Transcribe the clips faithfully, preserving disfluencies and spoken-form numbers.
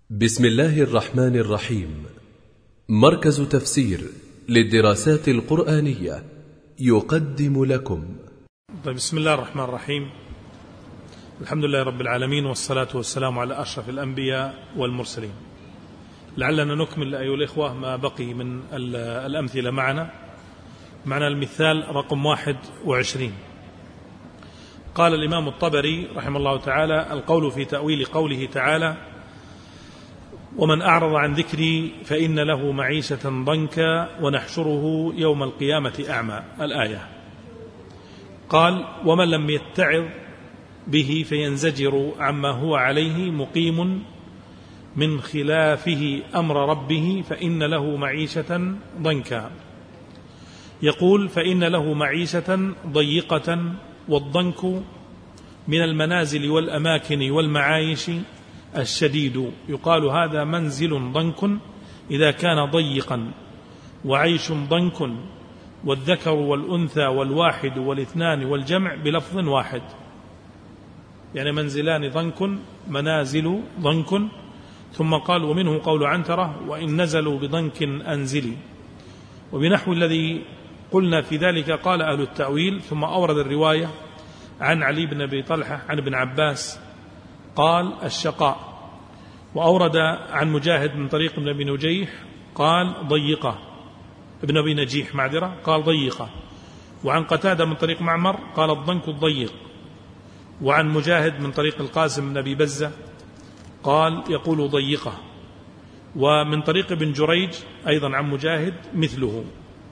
بسم الله الرحمن الرحيم. مركز تفسير للدراسات القرآنية يقدم لكم. طيب، بسم الله الرحمن الرحيم. الحمد لله رب العالمين، والصلاة والسلام على أشرف الأنبياء والمرسلين. لعلنا نكمل أيها الإخوة ما بقي من الأمثلة معنا. معنا المثال رقم واحد وعشرين. قال الإمام الطبري رحمه الله تعالى: القول في تأويل قوله تعالى: ومن أعرض عن ذكري فإن له معيشة ضنكا ونحشره يوم القيامة أعمى. الآية. قال: ومن لم يتعظ به فينزجر عما هو عليه مقيم من خلافه أمر ربه فإن له معيشة ضنكا. يقول: فإن له معيشة ضيقة، والضنك من المنازل والأماكن والمعايش الشديد، يقال هذا منزل ضنك إذا كان ضيقا، وعيش ضنك، والذكر والأنثى والواحد والاثنان والجمع بلفظ واحد، يعني منزلان ضنك، منازل ضنك. ثم قال: ومنه قول عنترة: وإن نزلوا بضنك أنزلي. وبنحو الذي قلنا في ذلك قال أهل التأويل. ثم أورد الرواية عن علي بن أبي طلحة عن ابن عباس قال: الشقاء. وأورد عن مجاهد من طريق ابن أبي نجيح قال: ضيقة. ابن أبي نجيح معذرة قال: ضيقة. وعن قتادة من طريق معمر قال: الضنك الضيق. وعن مجاهد من طريق القاسم بن أبي بزة قال: يقول ضيقة. ومن طريق ابن جريج أيضا عن مجاهد مثله.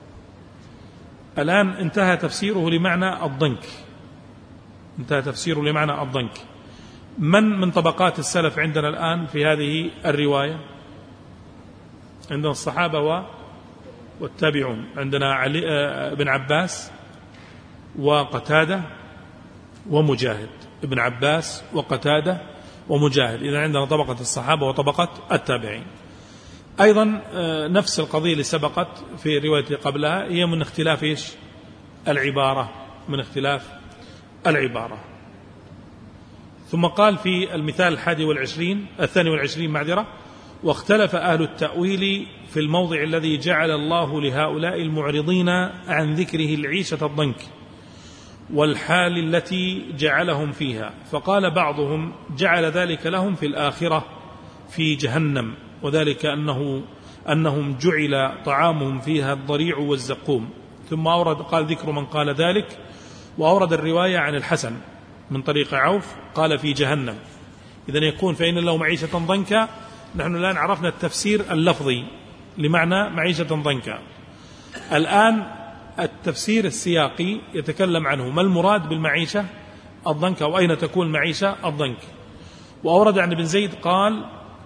الآن انتهى تفسيره لمعنى الضنك. انتهى تفسيره لمعنى الضنك. من من طبقات السلف عندنا الآن في هذه الرواية؟ عندنا الصحابة والتابعون. عندنا علي بن عباس وقتادة ومجاهد. ابن عباس وقتادة ومجاهد. إذا عندنا طبقة الصحابة وطبقة التابعين. أيضا نفس القضية اللي سبقت في الرواية قبلها هي من اختلاف إيش؟ العبارة. من اختلاف العبارة. ثم قال في المثال الحادي والعشرين الثاني والعشرين معذرة: واختلف أهل التأويل في الموضع الذي جعل الله لهؤلاء المعرضين عن ذكره العيشة الضنك والحال التي جعلهم فيها، فقال بعضهم: جعل ذلك لهم في الآخرة في جهنم، وذلك أنه أنهم جعل طعامهم فيها الضريع والزقوم. ثم أورد قال: ذكر من قال ذلك. وأورد الرواية عن الحسن من طريق عوف قال: في جهنم. إذن يكون فإن له معيشة ضنكا. نحن الآن عرفنا التفسير اللفظي لمعنى معيشة ضنكا. الآن التفسير السياقي يتكلم عنه ما المراد بالمعيشة الضنكا، وأين تكون المعيشة الضنك. وأورد عن ابن زيد قال: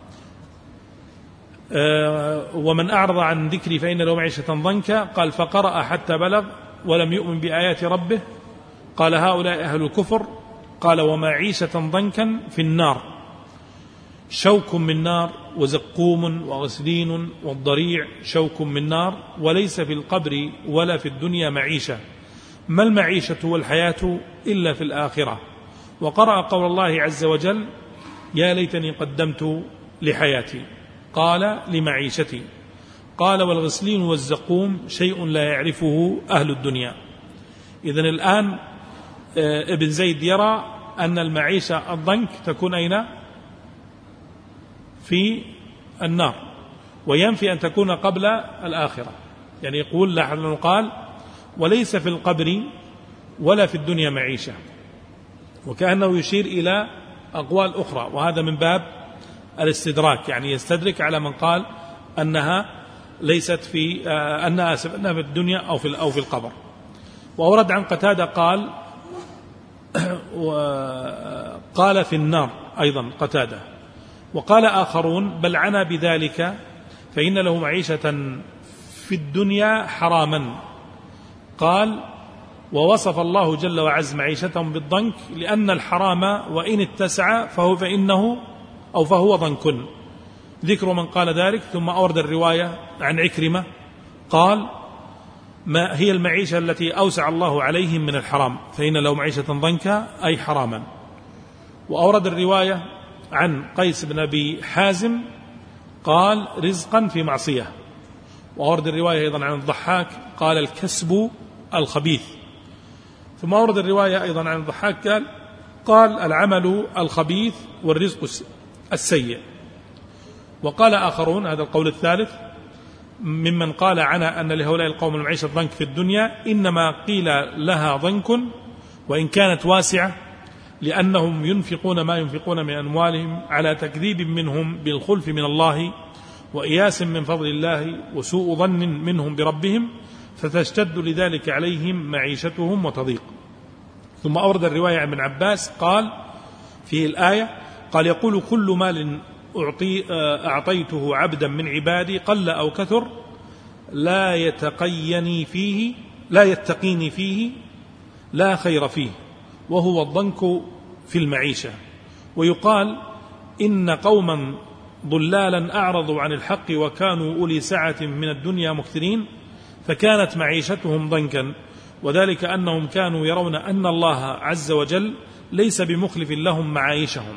أه ومن أعرض عن ذكري فإن له معيشة ضنكا. قال: فقرأ حتى بلغ: ولم يؤمن بآيات ربه. قال: هؤلاء أهل الكفر. قال: ومعيشة ضنكا في النار، شوك من نار، وزقوم، وغسلين، والضريع شوك من نار، وليس في القبر ولا في الدنيا معيشة، ما المعيشة والحياة إلا في الآخرة. وقرأ قول الله عز وجل: يا ليتني قدمت لحياتي. قال: لمعيشتي. قال: والغسلين والزقوم شيء لا يعرفه أهل الدنيا. إذن الآن ابن زيد يرى أن المعيشة الضنك تكون أين؟ في النار، وينفي أن تكون قبل الآخرة. يعني يقول لاحظ أنه قال: وليس في القبر ولا في الدنيا معيشة، وكأنه يشير إلى أقوال أخرى، وهذا من باب الاستدراك، يعني يستدرك على من قال أنها ليست في أنها أنها في الدنيا أو في أو في القبر. وأورد عن قتادة قال وقال: في النار أيضا قتادة. وقال آخرون: بل عنا بذلك فإن له معيشة في الدنيا حراما. قال: ووصف الله جل وعز معيشتهم بالضنك لأن الحرام وإن اتسع فهو فإنه أو فهو ضنك. ذكر من قال ذلك. ثم أورد الرواية عن عكرمة قال: ما هي المعيشة التي أوسع الله عليهم من الحرام، فإن له معيشة ضنكا أي حراما. وأورد الرواية عن قيس بن أبي حازم قال رزقا في معصية. وأورد الرواية أيضا عن الضحاك قال الكسب الخبيث. ثم أورد الرواية أيضا عن الضحاك قال قال العمل الخبيث والرزق السيء. وقال آخرون، هذا القول الثالث ممن قال عنا أن لهؤلاء القوم المعيشة ضنك في الدنيا، إنما قيل لها ضنك وإن كانت واسعة لأنهم ينفقون ما ينفقون من أموالهم على تكذيب منهم بالخلف من الله وإياس من فضل الله وسوء ظن منهم بربهم، فتشتد لذلك عليهم معيشتهم وتضيق. ثم أورد الرواية عن ابن عباس قال في الآية قال يقول كل مال أعطي أعطيته عبدا من عبادي قل أو كثر لا يتقيني فيه لا يتقيني فيه لا خير فيه، وهو الضنك في المعيشة. ويقال إن قوما ضلالا أعرضوا عن الحق وكانوا أولي سعة من الدنيا مكثرين فكانت معيشتهم ضنكا، وذلك أنهم كانوا يرون أن الله عز وجل ليس بمخلف لهم معايشهم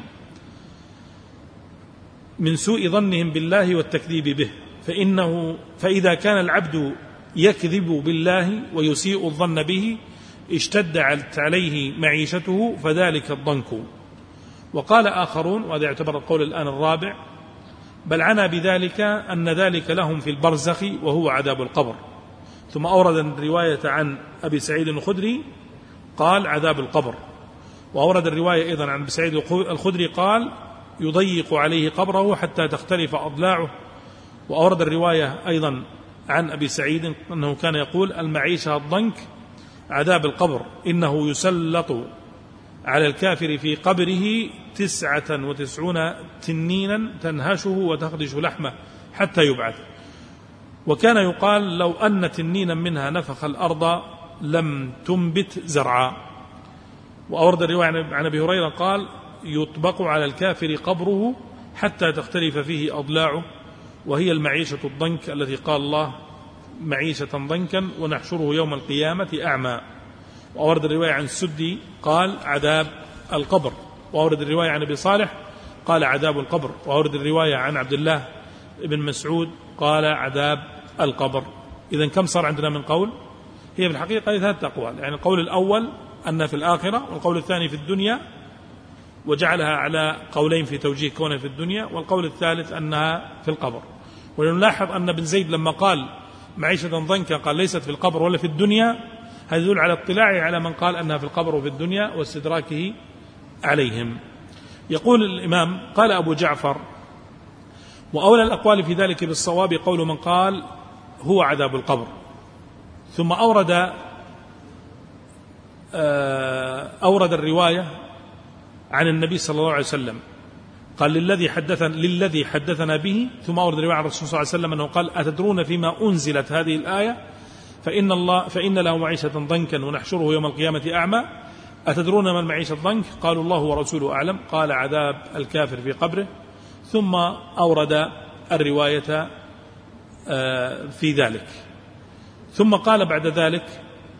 من سوء ظنهم بالله والتكذيب به، فإنه فإذا كان العبد يكذب بالله ويسيء الظن به اشتدت عليه معيشته فذلك الضنك. وقال آخرون، وهذا يعتبر القول الآن الرابع، بل عنا بذلك أن ذلك لهم في البرزخ وهو عذاب القبر. ثم أورد الرواية عن أبي سعيد الخدري قال عذاب القبر. وأورد الرواية أيضا عن أبي سعيد الخدري قال يضيق عليه قبره حتى تختلف أضلاعه. وأورد الرواية أيضا عن أبي سعيد أنه كان يقول المعيشة الضنك عذاب القبر، إنه يسلط على الكافر في قبره تسعة وتسعون تنينا تنهشه وتخدش لحمه حتى يبعث. وكان يقال لو أن تنينا منها نفخ الأرض لم تنبت زرعا. وأورد الرواية عن أبي هريرة قال يطبق على الكافر قبره حتى تختلف فيه أضلاعه، وهي المعيشة الضنك التي قال الله معيشة ضنكا ونحشره يوم القيامة أعمى. وأورد الرواية عن السدي قال عذاب القبر. وأورد الرواية عن أبي صالح قال عذاب القبر. وأورد الرواية عن عبد الله بن مسعود قال عذاب القبر. إذن كم صار عندنا من قول؟ هي في الحقيقة ثلاثة أقوال، يعني القول الأول أن في الآخرة، والقول الثاني في الدنيا وجعلها على قولين في توجيه كونها في الدنيا، والقول الثالث أنها في القبر. ونلاحظ أن بن زيد لما قال معيشة ضنكا قال ليست في القبر ولا في الدنيا، هذا يدل على اطلاعه على من قال أنها في القبر وفي الدنيا واستدراكه عليهم. يقول الإمام قال أبو جعفر وأولى الأقوال في ذلك بالصواب قول من قال هو عذاب القبر. ثم أورد أورد الرواية عن النبي صلى الله عليه وسلم قال للذي حدثنا للذي حدثنا به. ثم أورد الرواية عن الرسول صلى الله عليه وسلم أنه قال أتدرون فيما أنزلت هذه الآية فإن الله فإن له معيشة ضنكا ونحشره يوم القيامة أعمى. أتدرون ما المعيشة الضنك؟ قالوا الله ورسوله أعلم. قال عذاب الكافر في قبره. ثم أورد الرواية في ذلك. ثم قال بعد ذلك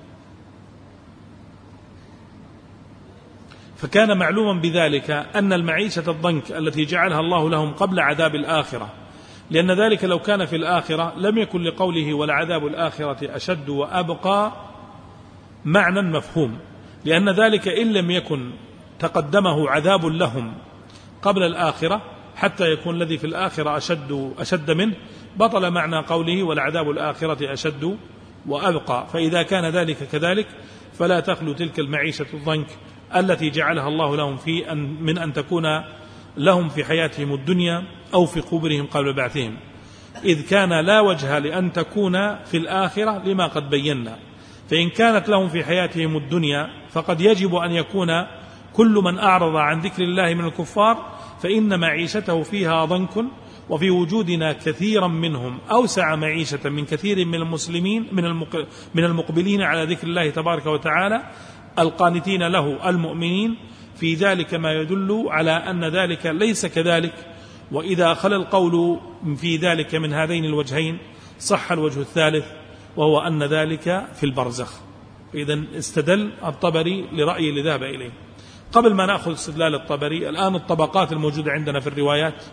فكان معلوما بذلك أن المعيشة الضنك التي جعلها الله لهم قبل عذاب الآخرة، لأن ذلك لو كان في الآخرة لم يكن لقوله ولعذاب الآخرة أشد وأبقى معنى مفهوم، لأن ذلك إن لم يكن تقدمه عذاب لهم قبل الآخرة حتى يكون الذي في الآخرة أشد, أشد منه بطل معنى قوله ولعذاب الآخرة أشد وأبقى. فإذا كان ذلك كذلك فلا تخلو تلك المعيشة الضنك التي جعلها الله لهم في أن من أن تكون لهم في حياتهم الدنيا أو في قبورهم قبل بعثهم، إذ كان لا وجه لأن تكون في الآخرة لما قد بينا. فإن كانت لهم في حياتهم الدنيا فقد يجب أن يكون كل من أعرض عن ذكر الله من الكفار فإن معيشته فيها ضنك، وفي وجودنا كثيرا منهم أوسع معيشة من كثير من المسلمين من المقبلين على ذكر الله تبارك وتعالى القانتين له المؤمنين، في ذلك ما يدل على أن ذلك ليس كذلك. وإذا خلا القول في ذلك من هذين الوجهين صح الوجه الثالث وهو أن ذلك في البرزخ. إذن استدل الطبري لرأي اللي ذهب إليه. قبل ما نأخذ استدلال الطبري، الآن الطبقات الموجودة عندنا في الروايات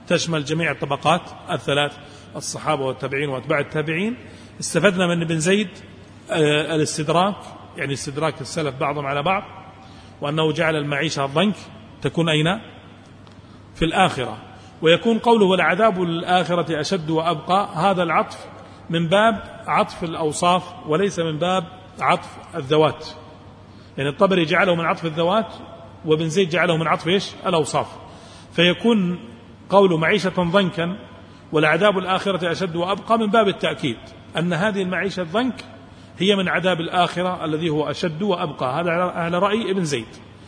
تشمل جميع الطبقات الثلاث، الصحابة والتابعين وأتباع التابعين. استفدنا من ابن زيد الاستدراك، يعني استدراك السلف بعضهم على بعض، وأنه جعل المعيشة الضنك تكون أين؟ في الآخرة. ويكون قوله والعذاب الآخرة أشد وأبقى، هذا العطف من باب عطف الأوصاف وليس من باب عطف الذوات. يعني الطبري جعله من عطف الذوات وابن زيد جعله من عطف إيش؟ الأوصاف. فيكون قوله معيشة ضنكا والعذاب الآخرة أشد وأبقى من باب التأكيد أن هذه المعيشة الضنك هي من عذاب الآخرة الذي هو أشد وأبقى. هذا على رأي ابن زيد.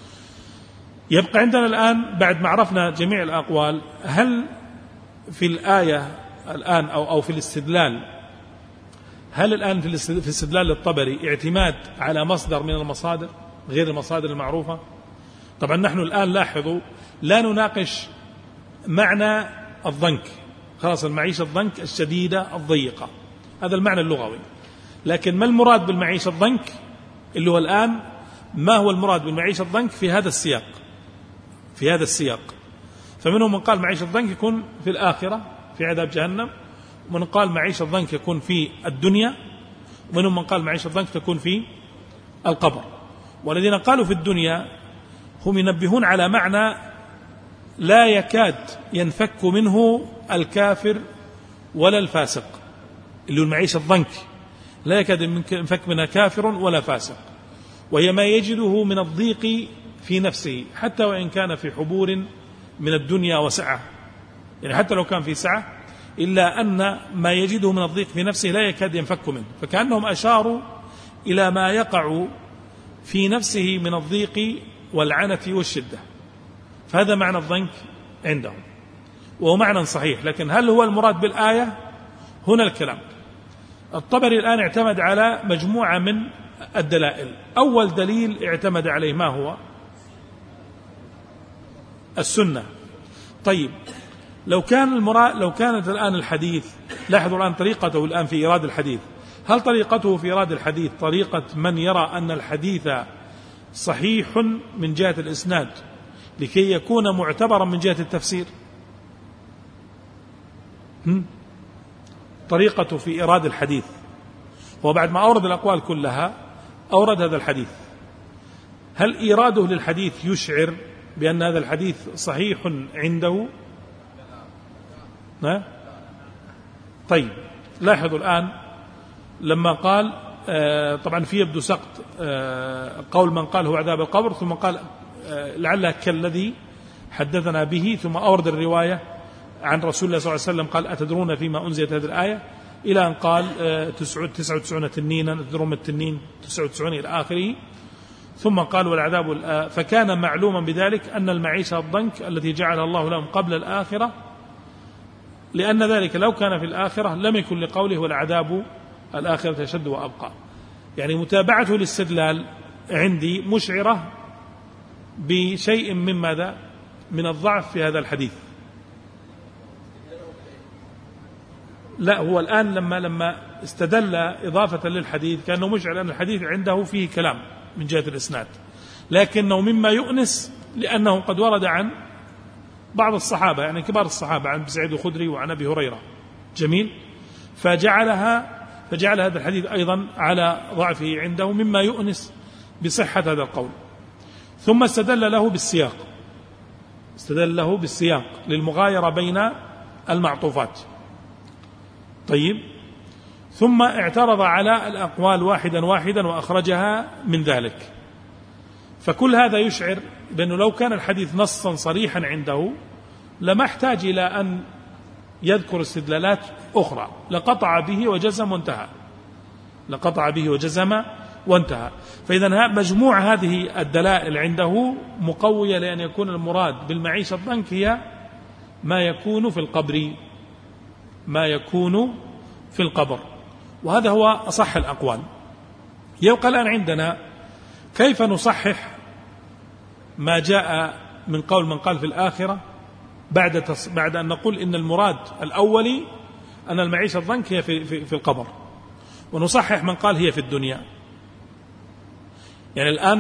يبقى عندنا الآن بعد ما عرفنا جميع الأقوال، هل في الآية الآن أو أو في الاستدلال، هل الآن في الاستدلال للطبري اعتماد على مصدر من المصادر غير المصادر المعروفة؟ طبعا نحن الآن لاحظوا لا نناقش معنى الضنك، خلاص المعيشة الضنك الشديدة الضيقة، هذا المعنى اللغوي. لكن ما المراد بالمعيشة الضنك اللي هو الآن؟ ما هو المراد بالمعيشة الضنك في هذا السياق؟ في هذا السياق فمنهم من قال معيشة الضنك يكون في الآخرة في عذاب جهنم، ومن قال معيشة الضنك يكون في الدنيا، ومنهم من قال معيشة الضنك تكون في القبر. والذين قالوا في الدنيا هم ينبهون على معنى لا يكاد ينفك منه الكافر ولا الفاسق، اللي هو المعيشة الضنك لا يكاد ينفك منها كافر ولا فاسق، وهي ما يجده من الضيق في نفسه حتى وإن كان في حبور من الدنيا وسعة، يعني حتى لو كان في سعة إلا أن ما يجده من الضيق في نفسه لا يكاد ينفك منه. فكأنهم أشاروا إلى ما يقع في نفسه من الضيق والعنة والشدة، فهذا معنى الضنك عندهم وهو معنى صحيح. لكن هل هو المراد بالآية؟ هنا الكلام. الطبري الآن اعتمد على مجموعة من الدلائل. أول دليل اعتمد عليه ما هو؟ السنة. طيب لو كان المراد لو كانت الآن الحديث، لاحظوا الآن طريقته الآن في إيراد الحديث، هل طريقته في إيراد الحديث طريقة من يرى أن الحديث صحيح من جهة الإسناد لكي يكون معتبرا من جهة التفسير؟ هم؟ طريقته في إيراد الحديث هو بعد ما أورد الأقوال كلها أورد هذا الحديث، هل إيراده للحديث يشعر بأن هذا الحديث صحيح عنده؟ ها؟ طيب لاحظوا الآن لما قال آه طبعا في يبدو سقط آه قول من قال هو عذاب القبر، ثم قال آه لعله كالذي حدثنا به، ثم أورد الرواية عن رسول الله صلى الله عليه وسلم قال أتدرون فيما أنزلت هذه الآية، إلى أن قال آه تسعة وتسعون تنينا تدرون التنين تسعة وتسعون إلى آخره، ثم قال والعذاب الآ... فكان معلوما بذلك أن المعيشة الضنك التي جعلها الله لهم قبل الآخرة، لأن ذلك لو كان في الآخرة لم يكن لقوله والعذاب الآخرة أشد وأبقى. يعني متابعته للاستدلال عندي مشعرة بشيء من ماذا؟ من الضعف في هذا الحديث. لا هو الآن لما لما استدل إضافة للحديث كأنه مشعر أن الحديث عنده فيه كلام من جهة الإسناد، لكنه مما يؤنس لأنه قد ورد عن بعض الصحابة، يعني كبار الصحابة، عن سعيد الخدري وعن أبي هريرة. جميل. فجعلها فجعل هذا الحديث أيضا على ضعفه عنده مما يؤنس بصحة هذا القول. ثم استدل له بالسياق استدل له بالسياق للمغايرة بين المعطوفات. طيب ثم اعترض على الأقوال واحدا واحدا وأخرجها من ذلك. فكل هذا يشعر بأنه لو كان الحديث نصا صريحا عنده لما احتاج إلى أن يذكر استدلالات أخرى، لقطع به وجزم وانتهى لقطع به وجزم وانتهى. فإذا مجموع هذه الدلائل عنده مقوية لأن يكون المراد بالمعيشة الضنك هي ما يكون في القبر ما يكون في القبر وهذا هو أصح الأقوال. يبقى الآن عندنا كيف نصحح ما جاء من قول من قال في الآخرة بعد تص... بعد أن نقول إن المراد الأولي أن المعيشة الضنك هي في, في, في القبر، ونصحح من قال هي في الدنيا. يعني الآن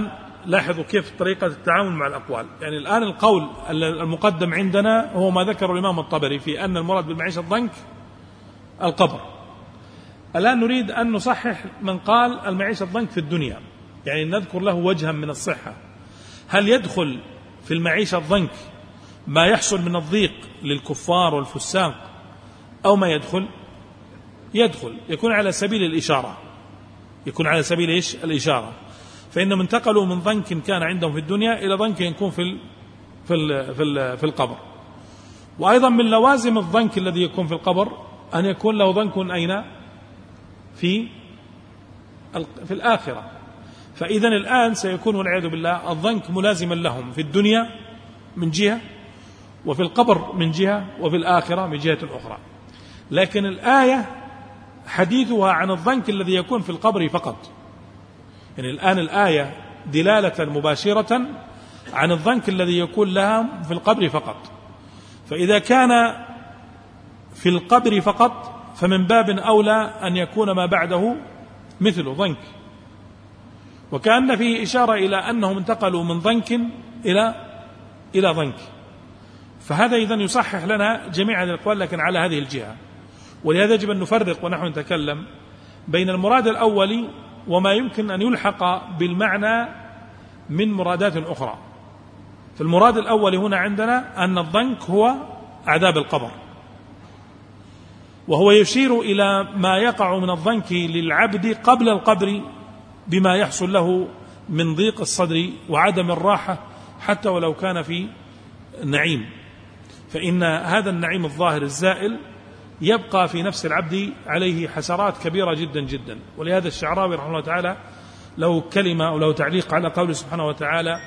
لاحظوا كيف طريقة التعامل مع الأقوال. يعني الآن القول المقدم عندنا هو ما ذكر الإمام الطبري في أن المراد بالمعيشة الضنك القبر. الآن نريد أن نصحح من قال المعيشة الضنك في الدنيا، يعني نذكر له وجها من الصحة. هل يدخل في المعيشة الضنك ما يحصل من الضيق للكفار والفساق أو ما يدخل؟ يدخل، يكون على سبيل الإشارة، يكون على سبيل إيش؟ الإشارة. فإنهم انتقلوا من ضنك كان عندهم في الدنيا إلى ضنك يكون في ال في ال في, ال في القبر. وأيضا من لوازم الضنك الذي يكون في القبر أن يكون له ضنك أين؟ في في الآخرة. فإذا الآن سيكون والعياذ بالله الضنك ملازما لهم في الدنيا من جهة، وفي القبر من جهة، وفي الآخرة من جهة أخرى. لكن الآية حديثها عن الضنك الذي يكون في القبر فقط. يعني الآن الآية دلالة مباشرة عن الضنك الذي يكون لها في القبر فقط. فإذا كان في القبر فقط فمن باب أولى أن يكون ما بعده مثل ضنك. وكأن فيه إشارة إلى أنهم انتقلوا من ضنك إلى إلى ضنك. فهذا إذن يصحح لنا جميع هذه الأقوال لكن على هذه الجهة. ولهذا يجب أن نفرق ونحن نتكلم بين المراد الأول وما يمكن أن يلحق بالمعنى من مرادات أخرى. فالمراد الأول هنا عندنا أن الضنك هو عذاب القبر، وهو يشير إلى ما يقع من الضنك للعبد قبل القبر بما يحصل له من ضيق الصدر وعدم الراحة حتى ولو كان في نعيم. فإن هذا النعيم الظاهر الزائل يبقى في نفس العبد عليه حسرات كبيرة جدا جدا. ولهذا الشعراوي رحمه الله تعالى له كلمة أو له تعليق على قوله سبحانه وتعالى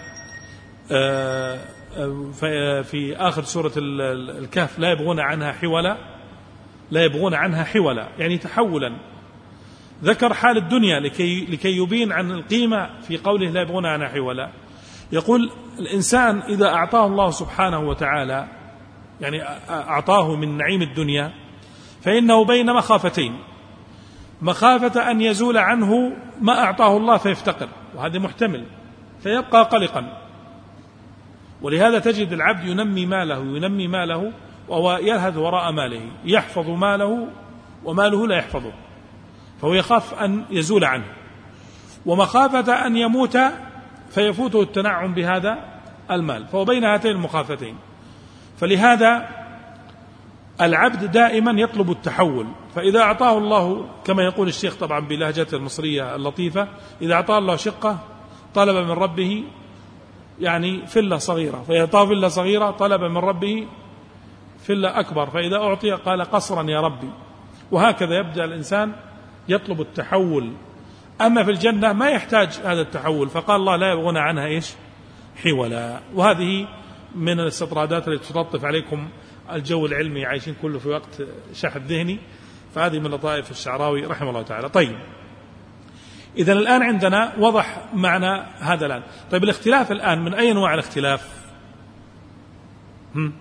في آخر سورة الكهف: لا يبغون عنها حولا، لا يبغون عنها حولا، يعني تحولا. ذكر حال الدنيا لكي, لكي يبين عن القيمة في قوله لا يبغون عنها حولا. يقول الإنسان إذا أعطاه الله سبحانه وتعالى، يعني أعطاه من نعيم الدنيا، فإنه بين مخافتين: مخافة أن يزول عنه ما أعطاه الله فيفتقر، وهذا محتمل، فيبقى قلقا. ولهذا تجد العبد ينمي ماله ينمي ماله وهو يلهث وراء ماله، يحفظ ماله وماله لا يحفظه، فهو يخاف أن يزول عنه. ومخافة أن يموت فيفوته التنعم بهذا المال، فهو بين هاتين المخافتين. فلهذا العبد دائما يطلب التحول. فإذا أعطاه الله، كما يقول الشيخ طبعا بلهجته المصرية اللطيفة، إذا أعطاه الله شقة طلب من ربه يعني فلة صغيرة، فإذا أعطاه فلة صغيرة طلب من ربه فلة أكبر، فإذا أعطي قال قصرا يا ربي. وهكذا يبدأ الإنسان يطلب التحول. أما في الجنة ما يحتاج هذا التحول، فقال الله لا يبغون عنها إيش؟ حولا. وهذه من الاستطرادات التي تلطف عليكم الجو العلمي، عايشين كله في وقت شحذ ذهني، فهذه من لطائف الشعراوي رحمه الله تعالى. طيب، إذن الآن عندنا وضح معنى هذا الآن. طيب، الاختلاف الآن من أي أنواع الاختلاف؟ هم؟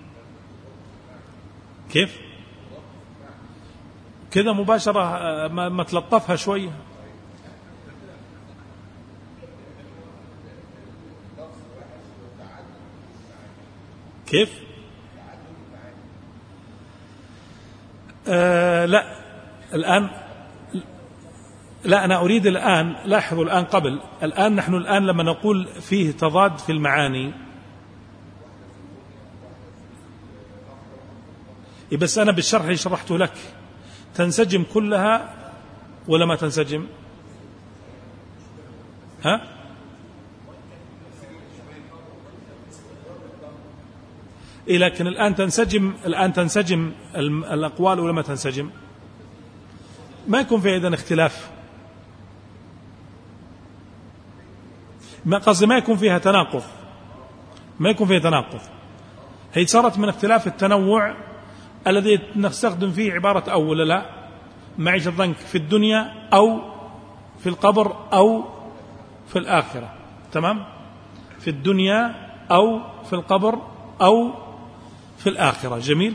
كيف؟ كذا مباشرة ما, ما تلطفها شوية. كيف؟ آه لا الآن لا أنا أريد الآن، لاحظوا الآن قبل الآن نحن الآن لما نقول فيه تضاد في المعاني، بس أنا بالشرح اللي شرحته لك تنسجم كلها ولا ما تنسجم؟ ها؟ إيه، لكن الآن تنسجم الآن تنسجم الأقوال ولا ما تنسجم؟ ما يكون في إذن اختلاف، ما قصدي ما يكون فيها تناقض، ما يكون فيها تناقض. هي صارت من اختلاف التنوع الذي نستخدم فيه عبارة أو ولا لا، معيشة الضنك في الدنيا أو في القبر أو في الآخرة. تمام؟ في الدنيا أو في القبر أو في الآخرة. جميل.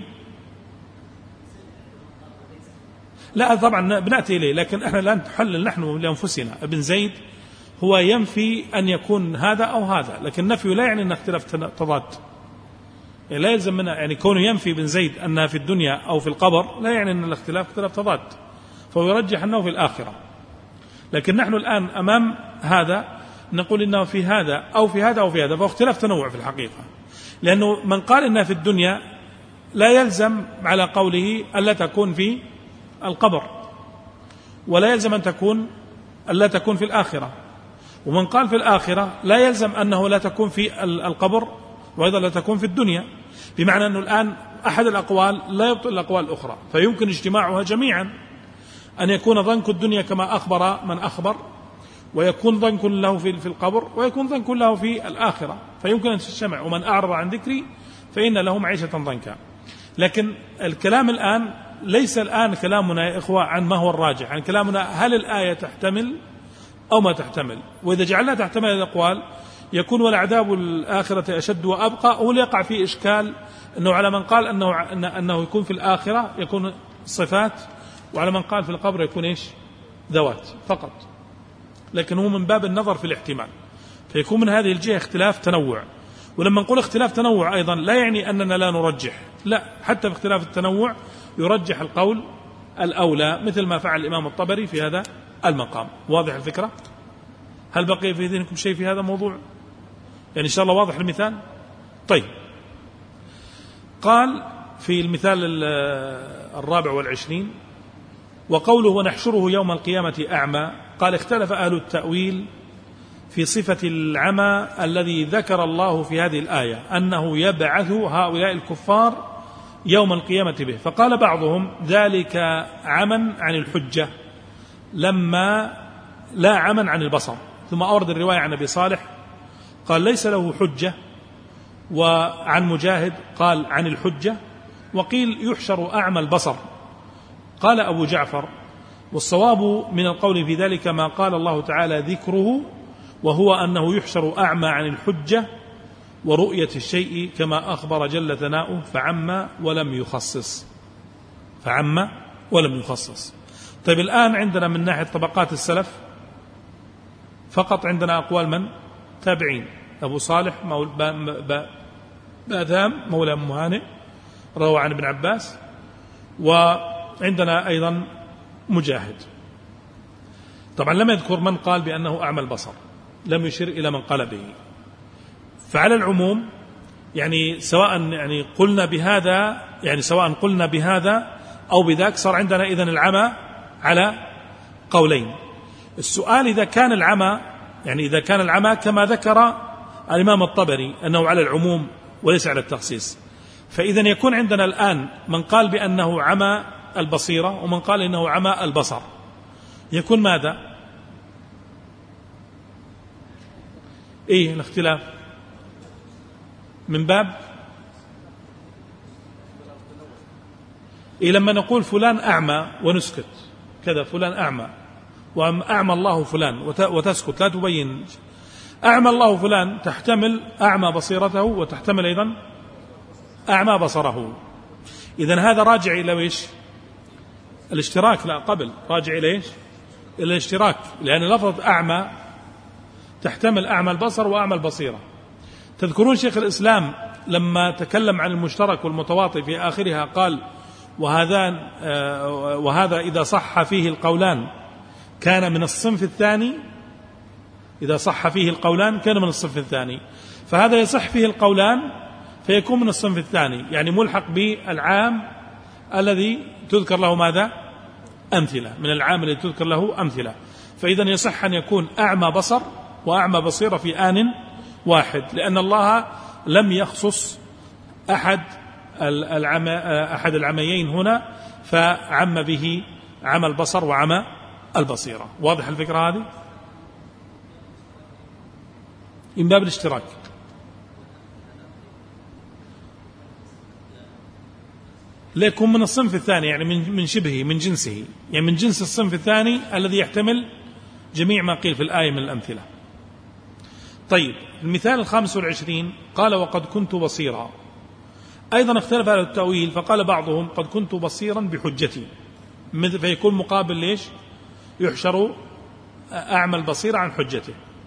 لا طبعا بنأتي إليه، لكن احنا الآن نحلل نحن لأنفسنا. ابن زيد هو ينفي أن يكون هذا أو هذا، لكن نفي لا يعني أن اختلاف تضاد، يعني لا يلزم منها، يعني كونه ينفي بن زيد أنها في الدنيا أو في القبر لا يعني أن الاختلاف اختلاف تضاد، فهو يرجح أنه في الآخرة. لكن نحن الآن أمام هذا نقول إنه في هذا أو في هذا أو في هذا، فهو اختلاف تنوع في الحقيقة، لأنه من قال إنها في الدنيا لا يلزم على قوله ألا تكون في القبر، ولا يلزم أن تكون ألا تكون في الآخرة، ومن قال في الآخرة لا يلزم أنه لا تكون في القبر وأيضا لا تكون في الدنيا، بمعنى أنه الآن أحد الأقوال لا يبطل الأقوال الأخرى، فيمكن اجتماعها جميعا، أن يكون ضنك الدنيا كما أخبر من أخبر، ويكون ضنك له في القبر، ويكون ضنك له في الآخرة، فيمكن أن تجتمع. ومن أعرض عن ذكري فإن له معيشة ضنكا. لكن الكلام الآن ليس الآن كلامنا يا إخوة عن ما هو الراجح، عن كلامنا هل الآية تحتمل أو ما تحتمل. وإذا جعلنا تحتمل الأقوال يكون والعذاب الآخرة أشد وأبقى، أو يقع فيه إشكال أنه على من قال أنه, أنه يكون في الآخرة يكون صفات، وعلى من قال في القبر يكون إيش؟ ذوات فقط. لكن هو من باب النظر في الاحتمال، فيكون من هذه الجهة اختلاف تنوع. ولما نقول اختلاف تنوع أيضا لا يعني أننا لا نرجح، لا، حتى في اختلاف التنوع يرجح القول الأولى، مثل ما فعل الإمام الطبري في هذا المقام. واضح الفكرة؟ هل بقي في ذهنكم شيء في هذا الموضوع؟ يعني إن شاء الله واضح المثال؟ طيب، قال في المثال الرابع والعشرين: وقوله ونحشره يوم القيامة أعمى، قال اختلف أهل التأويل في صفة العمى الذي ذكر الله في هذه الآية، أنه يبعث هؤلاء الكفار يوم القيامة به. فقال بعضهم ذلك عمى عن الحجة لما لا عمى عن البصر. ثم أورد الرواية عن أبي صالح قال ليس له حجة، وعن مجاهد قال عن الحجة، وقيل يحشر أعمى البصر. قال أبو جعفر: والصواب من القول في ذلك ما قال الله تعالى ذكره، وهو أنه يحشر أعمى عن الحجة ورؤية الشيء، كما أخبر جل ثناؤه فعم ولم يخصص فعم ولم يخصص. طيب، الآن عندنا من ناحية طبقات السلف فقط عندنا أقوال من؟ تابعين: أبو صالح باذام مولى مهانئ روى عن ابن عباس، وعندنا أيضا مجاهد. طبعا لم يذكر من قال بأنه أعمى البصر، لم يشير إلى من قال به. فعلى العموم يعني سواء يعني قلنا بهذا يعني سواء قلنا بهذا أو بذاك صار عندنا إذن العمى على قولين. السؤال إذا كان العمى يعني إذا كان العمى كما ذكر الإمام الطبري أنه على العموم وليس على التخصيص، فإذا يكون عندنا الآن من قال بأنه عمى البصيرة ومن قال إنه عمى البصر، يكون ماذا؟ إيه الاختلاف؟ من باب إيه لما نقول فلان أعمى ونسكت كذا، فلان أعمى وأعمى الله فلان وتسكت لا تبين. أعمى الله فلان تحتمل أعمى بصيرته وتحتمل أيضا أعمى بصره. إذن هذا راجع إلى إيش؟ الاشتراك، لا قبل راجع إلى إيش؟ إلى الاشتراك، لأن لفظة أعمى تحتمل أعمى البصر وأعمى البصيرة. تذكرون شيخ الإسلام لما تكلم عن المشترك والمتواطئ في آخرها قال وهذا وهذا إذا صح فيه القولان كان من الصنف الثاني، إذا صح فيه القولان كان من الصنف الثاني، فهذا يصح فيه القولان فيكون من الصنف الثاني، يعني ملحق بالعام الذي تذكر له ماذا؟ أمثلة، من العام الذي تذكر له أمثلة. فإذا يصح أن يكون أعمى بصر وأعمى بصيرة في آن واحد، لأن الله لم يخصص أحد العمى أحد العميين هنا، فعم به عمى البصر وعمى البصيرة. واضح الفكرة هذه؟ من باب الاشتراك. ليكون من الصنف الثاني، يعني من من شبهه، من جنسه، يعني من جنس الصنف الثاني الذي يحتمل جميع ما قيل في الآية من الأمثلة. طيب، المثال الخامس والعشرين قال وقد كنت بصيرا. أيضا اختلف على التأويل، فقال بعضهم قد كنت بصيرا بحجتي، فيكون مقابل ليش؟ يحشر أعمى البصير عن حجته.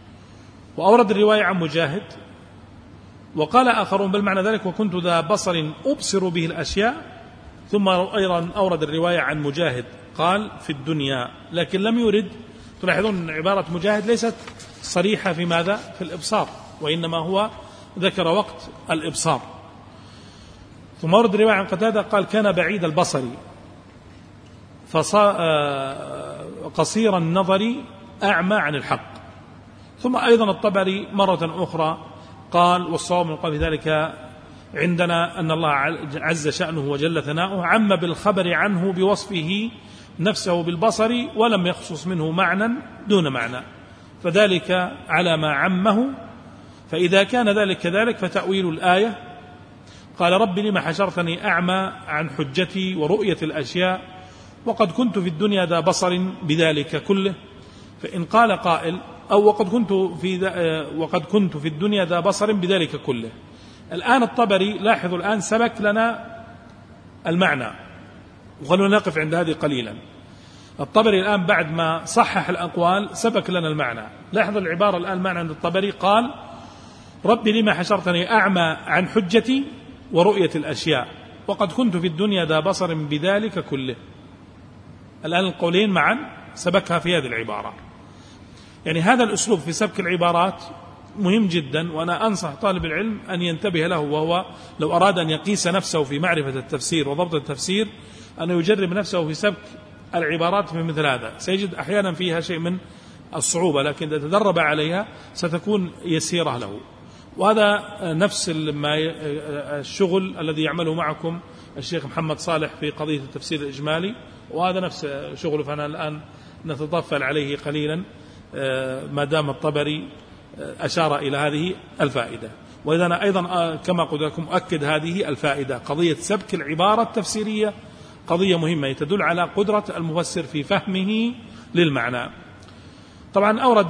وأورد الرواية عن مجاهد. وقال آخرون بل معنى ذلك وكنت ذا بصر أبصر به الأشياء. ثم أيضا أورد الرواية عن مجاهد قال في الدنيا، لكن لم يرد. تلاحظون عبارة مجاهد ليست صريحة في ماذا؟ في الإبصار، وإنما هو ذكر وقت الإبصار. ثم أورد الرواية عن قتادة قال كان بعيد البصر قصير النظر أعمى عن الحق. ثم أيضا الطبري مرة أخرى قال والصواب من قبل ذلك عندنا أن الله عز شأنه وجل ثناؤه عم بالخبر عنه بوصفه نفسه بالبصر ولم يخصص منه معنى دون معنى، فذلك على ما عمه. فإذا كان ذلك كذلك فتأويل الآية قال رب لما حشرتني أعمى عن حجتي ورؤية الأشياء وقد كنت في الدنيا ذا بصر بذلك كله. فإن قال قائل أو وقد كنت في وقد كنت في الدنيا ذا بصر بذلك كله. الآن الطبري لاحظوا الآن سبك لنا المعنى، وخلونا نقف عند هذه قليلا. الطبري الآن بعد ما صحح الأقوال سبك لنا المعنى. لاحظوا العبارة الآن معنى عند الطبري قال ربي لما حشرتني أعمى عن حجتي ورؤية الأشياء وقد كنت في الدنيا ذا بصر بذلك كله. الآن القولين معا سبكها في هذه العبارة. يعني هذا الأسلوب في سبك العبارات مهم جدا، وأنا أنصح طالب العلم أن ينتبه له، وهو لو أراد أن يقيس نفسه في معرفة التفسير وضبط التفسير أن يجرب نفسه في سبك العبارات من مثل هذا. سيجد أحيانا فيها شيء من الصعوبة، لكن إذا تدرب عليها ستكون يسيرة له. وهذا نفس ما الشغل الذي يعمله معكم الشيخ محمد صالح في قضية التفسير الإجمالي، وهذا نفس شغله. فأنا الآن نتطفل عليه قليلا ما دام الطبري أشار إلى هذه الفائدة. وإذا أنا أيضا كما قلت لكم أؤكد هذه الفائدة، قضية سبك العبارة التفسيرية قضية مهمة تدل على قدرة المفسر في فهمه للمعنى. طبعا أورد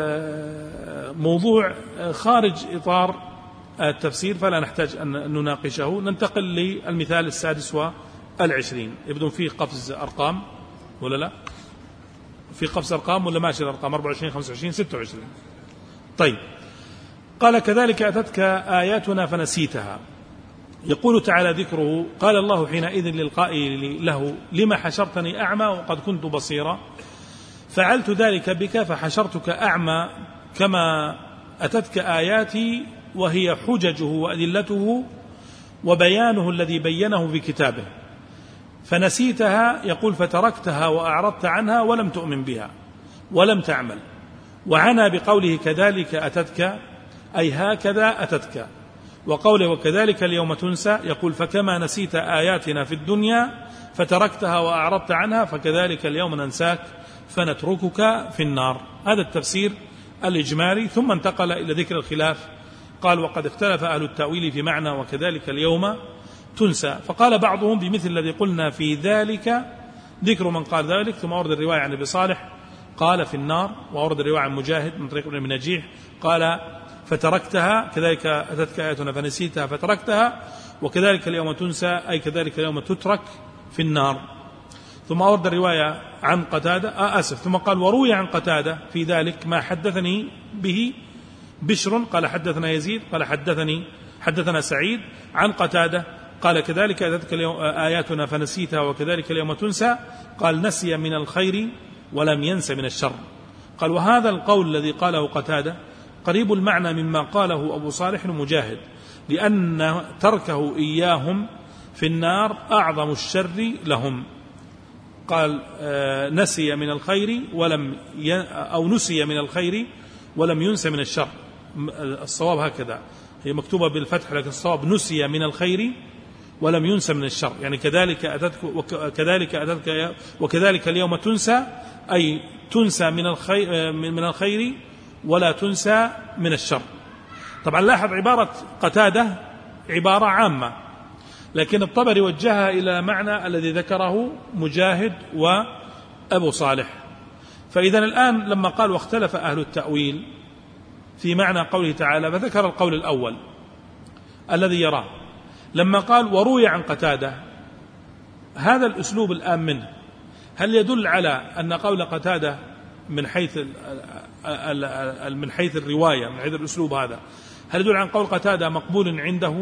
موضوع خارج إطار التفسير فلا نحتاج أن نناقشه. ننتقل للمثال السادس والعشرين. يبدو فيه قفز أرقام ولا لا؟ في قفز أرقام ولا ماشي الأرقام؟ أربعة وعشرين خمسة وعشرين ستة وعشرين. طيب، قال كذلك أتتك آياتنا فنسيتها. يقول تعالى ذكره قال الله حينئذ للقائل له لما حشرتني أعمى وقد كنت بصيرا فعلت ذلك بك فحشرتك أعمى كما أتتك آياتي وهي حججه وأدلته وبيانه الذي بينه في كتابه فنسيتها. يقول فتركتها وأعرضت عنها ولم تؤمن بها ولم تعمل. وعنى بقوله كذلك أتتك أي هكذا أتتك، وقوله وكذلك اليوم تنسى يقول فكما نسيت آياتنا في الدنيا فتركتها وأعرضت عنها فكذلك اليوم ننساك فنتركك في النار. هذا التفسير الإجمالي. ثم انتقل إلى ذكر الخلاف. قال وقد اختلف أهل التأويل في معنى وكذلك اليوم تنسى، فقال بعضهم بمثل الذي قلنا في ذلك ذكر من قال ذلك. ثم أورد الرواية عن أبي صالح قال في النار، وأورد الرواية عن مجاهد من طريق ابن نجيح قال فتركتها كذلك أتتك آياتنا فنسيتها فتركتها وكذلك اليوم تنسى أي كذلك اليوم تترك في النار. ثم أورد الرواية عن قتادة آه آسف ثم قال وروي عن قتادة في ذلك ما حدثني به بشر قال حدثنا يزيد قال حدثني حدثنا سعيد عن قتادة قال كذلك أتتك آياتنا فنسيتها وكذلك اليوم تنسى قال نسي من الخير ولم ينس من الشر. قال وهذا القول الذي قاله قتادة قريب المعنى مما قاله أبو صالح ومجاهد، لأن تركه إياهم في النار أعظم الشر لهم. قال آه نسي من الخير ولم ي... أو نسي من الخير ولم ينس من الشر. الصواب هكذا، هي مكتوبة بالفتح لكن الصواب نسي من الخير ولم ينس من الشر. يعني كذلك أتتك وكذلك أتتك وكذلك اليوم تنسى أي تنسى من الخير من الخير ولا تنسى من الشر. طبعا لاحظ عبارة قتادة عبارة عامة، لكن الطبري وجهها إلى معنى الذي ذكره مجاهد وأبو صالح. فإذا الآن لما قال واختلف أهل التأويل في معنى قوله تعالى فذكر القول الأول الذي يراه. لما قال وروي عن قتادة هذا الأسلوب الآن منه هل يدل على أن قول قتادة من حيث من حيث الرواية، من حيث الأسلوب هذا، هل يدل عن قول قتادة مقبول عنده؟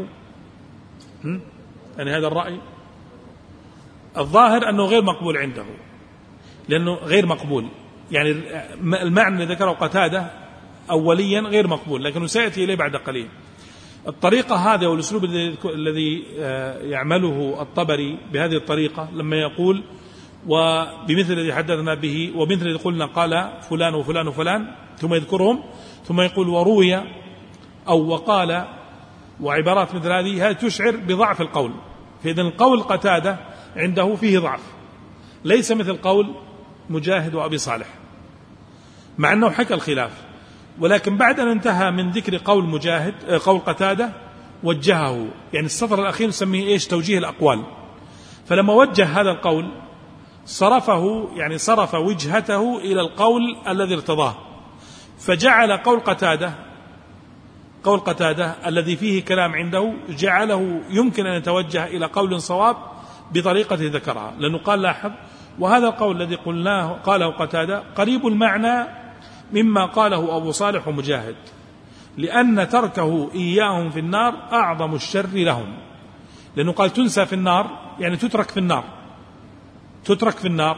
يعني هذا الرأي الظاهر أنه غير مقبول عنده، لأنه غير مقبول، يعني المعنى الذي ذكره قتادة أوليا غير مقبول، لكنه سيأتي إليه بعد قليل. الطريقة هذه والأسلوب الذي يعمله الطبري بهذه الطريقة لما يقول وبمثل الذي حدثنا به وبمثل الذي قلنا قال فلان وفلان وفلان ثم يذكرهم، ثم يقول وروي أو وقال وعبارات مثل هذه، هذه تشعر بضعف القول. فإذا القول قتادة عنده فيه ضعف، ليس مثل قول مجاهد وأبي صالح، مع أنه حكى الخلاف، ولكن بعد أن انتهى من ذكر قول مجاهد قول قتادة وجهه، يعني السطر الأخير نسميه إيش؟ توجيه الأقوال. فلما وجه هذا القول صرفه، يعني صرف وجهته إلى القول الذي ارتضاه، فجعل قول قتادة قول قتادة الذي فيه كلام عنده جعله يمكن أن يتوجه إلى قول صواب بطريقة ذكرها، لأنه قال لاحظ وهذا القول الذي قلناه قاله قتادة قريب المعنى مما قاله أبو صالح ومجاهد، لأن تركه إياهم في النار أعظم الشر لهم، لأنه قال تنسى في النار يعني تترك في النار، تترك في النار،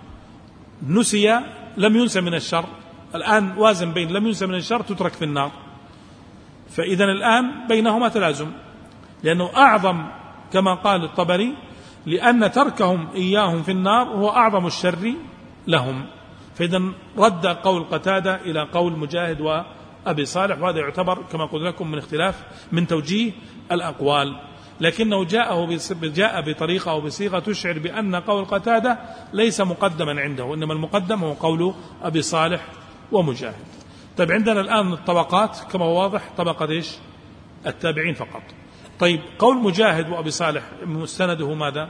نسي لم ينسى من الشر، الآن وازن بين لم ينسى من الشر تترك في النار، فإذا الآن بينهما تلازم، لأنه أعظم كما قال الطبري لأن تركهم إياهم في النار هو أعظم الشر لهم. فإذا رد قول قتادة إلى قول مجاهد وأبي صالح، وهذا يعتبر كما قلت لكم من اختلاف من توجيه الأقوال، لكنه جاءه جاء بطريقة أو بصيغة تشعر بأن قول قتادة ليس مقدما عنده، إنما المقدم هو قول أبي صالح ومجاهد. طيب عندنا الآن الطبقات كما هو واضح، طبقة إيش؟ التابعين فقط. طيب قول مجاهد وأبي صالح مستنده ماذا؟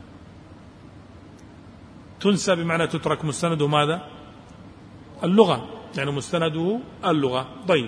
تنسى بمعنى تترك، مستنده ماذا؟ اللغة، يعني مستنده اللغة. طيب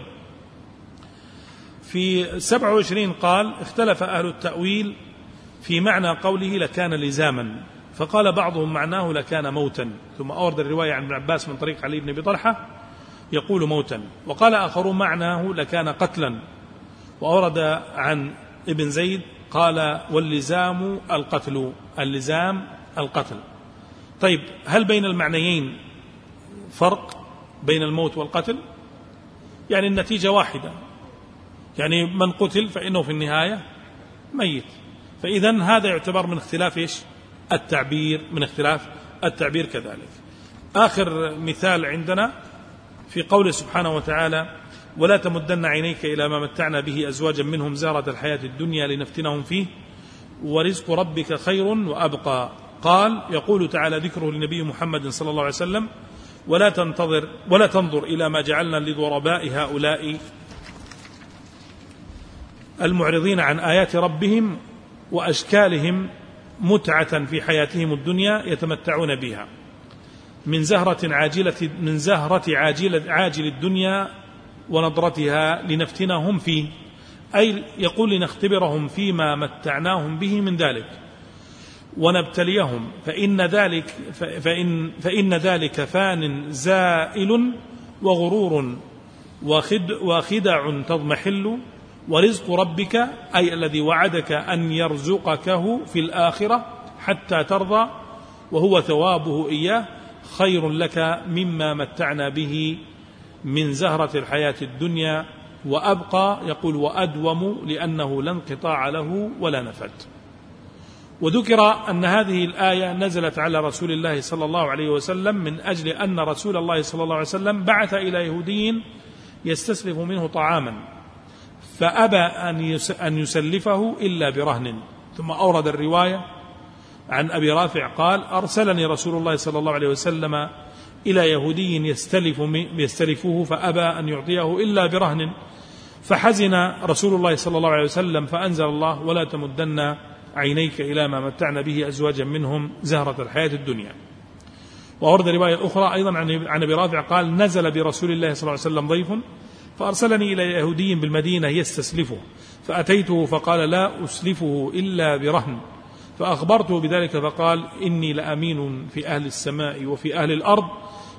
في سبعة وعشرين قال اختلف أهل التأويل في معنى قوله لكان لزاما، فقال بعضهم معناه لكان موتا، ثم أورد الرواية عن ابن عباس من طريق علي بن أبي طلحة يقول موتا، وقال آخرون معناه لكان قتلا، وأورد عن ابن زيد قال واللزام القتل، اللزام القتل. طيب هل بين المعنيين فرق بين الموت والقتل؟ يعني النتيجة واحدة، يعني من قتل فإنه في النهاية ميت، فإذا هذا يعتبر من اختلاف إيش؟ التعبير، من اختلاف التعبير كذلك. آخر مثال عندنا في قوله سبحانه وتعالى ولا تمدن عينيك إلى ما متعنا به أزواجا منهم زهرة الحياة الدنيا لنفتنهم فيه ورزق ربك خير وأبقى. قال يقول تعالى ذكره لنبي محمد صلى الله عليه وسلم ولا تنتظر ولا تنظر إلى ما جعلنا لضرباء هؤلاء المعرضين عن آيات ربهم وأشكالهم متعة في حياتهم الدنيا يتمتعون بها من زهرة عاجلة من زهرة عاجلة عاجل الدنيا ونظرتها لنفتنهم فيه، أي يقول لنختبرهم فيما متعناهم به من ذلك ونبتليهم، فإن ذلك فإن فإن ذلك فان زائل وغرور وخد وخدع تضمحل ورزق ربك أي الذي وعدك أن يرزقكه في الآخرة حتى ترضى وهو ثوابه إياه خير لك مما متعنا به من زهرة الحياة الدنيا وأبقى، يقول وأدوم لأنه لا انقطاع له ولا نفد. وذكر أن هذه الآية نزلت على رسول الله صلى الله عليه وسلم من أجل أن رسول الله صلى الله عليه وسلم بعث إلى يهودي يستسلف منه طعاما فأبى أن يسلفه إلا برهن. ثم أورد الرواية عن أبي رافع قال أرسلني رسول الله صلى الله عليه وسلم إلى يهودي يستلف يستلفه فأبى أن يعطيه إلا برهن، فحزن رسول الله صلى الله عليه وسلم فأنزل الله ولا تمدن عينيك إلى ما متعنا به أزواجا منهم زهرة الحياة الدنيا. وأورد رواية أخرى أيضا عن أبي رافع قال نزل برسول الله صلى الله عليه وسلم ضيف فأرسلني إلى يهودي بالمدينة يستسلفه فأتيته فقال لا أسلفه إلا برهن، فأخبرته بذلك فقال إني لأمين في أهل السماء وفي أهل الأرض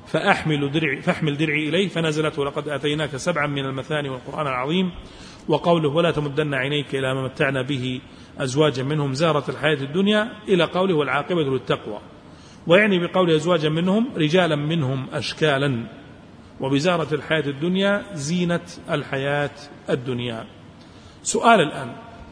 فأحمل درعي فاحمل درعي إليه فنزلت ولقد آتيناك سبعا من المثاني والقرآن العظيم، وقوله ولا تمدن عينيك إلى ما متعنا به أزواجا منهم زهرة الحياة الدنيا إلى قوله والعاقبة للتقوى، ويعني بقوله أزواجا منهم رجالا منهم أشكالا، وبزهرة الحياة الدنيا زينة الحياة الدنيا. سؤال الآن